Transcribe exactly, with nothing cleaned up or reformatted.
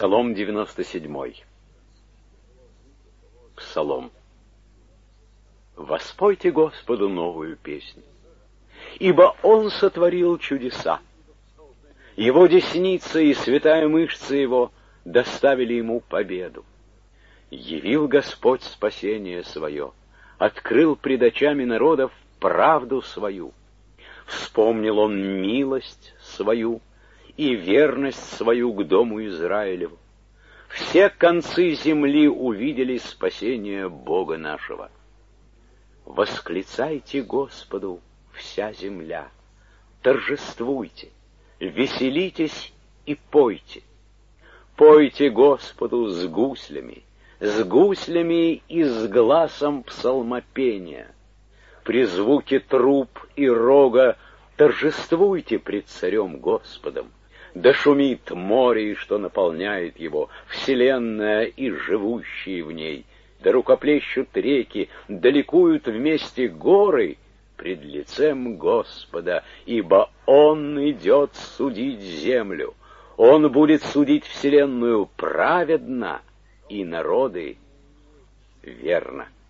Псалом девяносто седьмой. Псалом. Воспойте Господу новую песню, ибо Он сотворил чудеса. Его десница и святая мышца Его доставили Ему победу. Явил Господь спасение свое, открыл пред очами народов правду свою. Вспомнил Он милость свою и верность свою к дому Израилеву. Все концы земли увидели спасение Бога нашего. Восклицайте Господу, вся земля, торжествуйте, веселитесь и пойте. Пойте Господу с гуслями, с гуслями и с гласом псалмопения. При звуке труб и рога торжествуйте пред царем Господом. Да шумит море, что наполняет его, вселенная и живущие в ней. Да рукоплещут реки, да ликуют вместе горы пред лицем Господа, ибо Он идет судить землю. Он будет судить вселенную праведно и народы верно.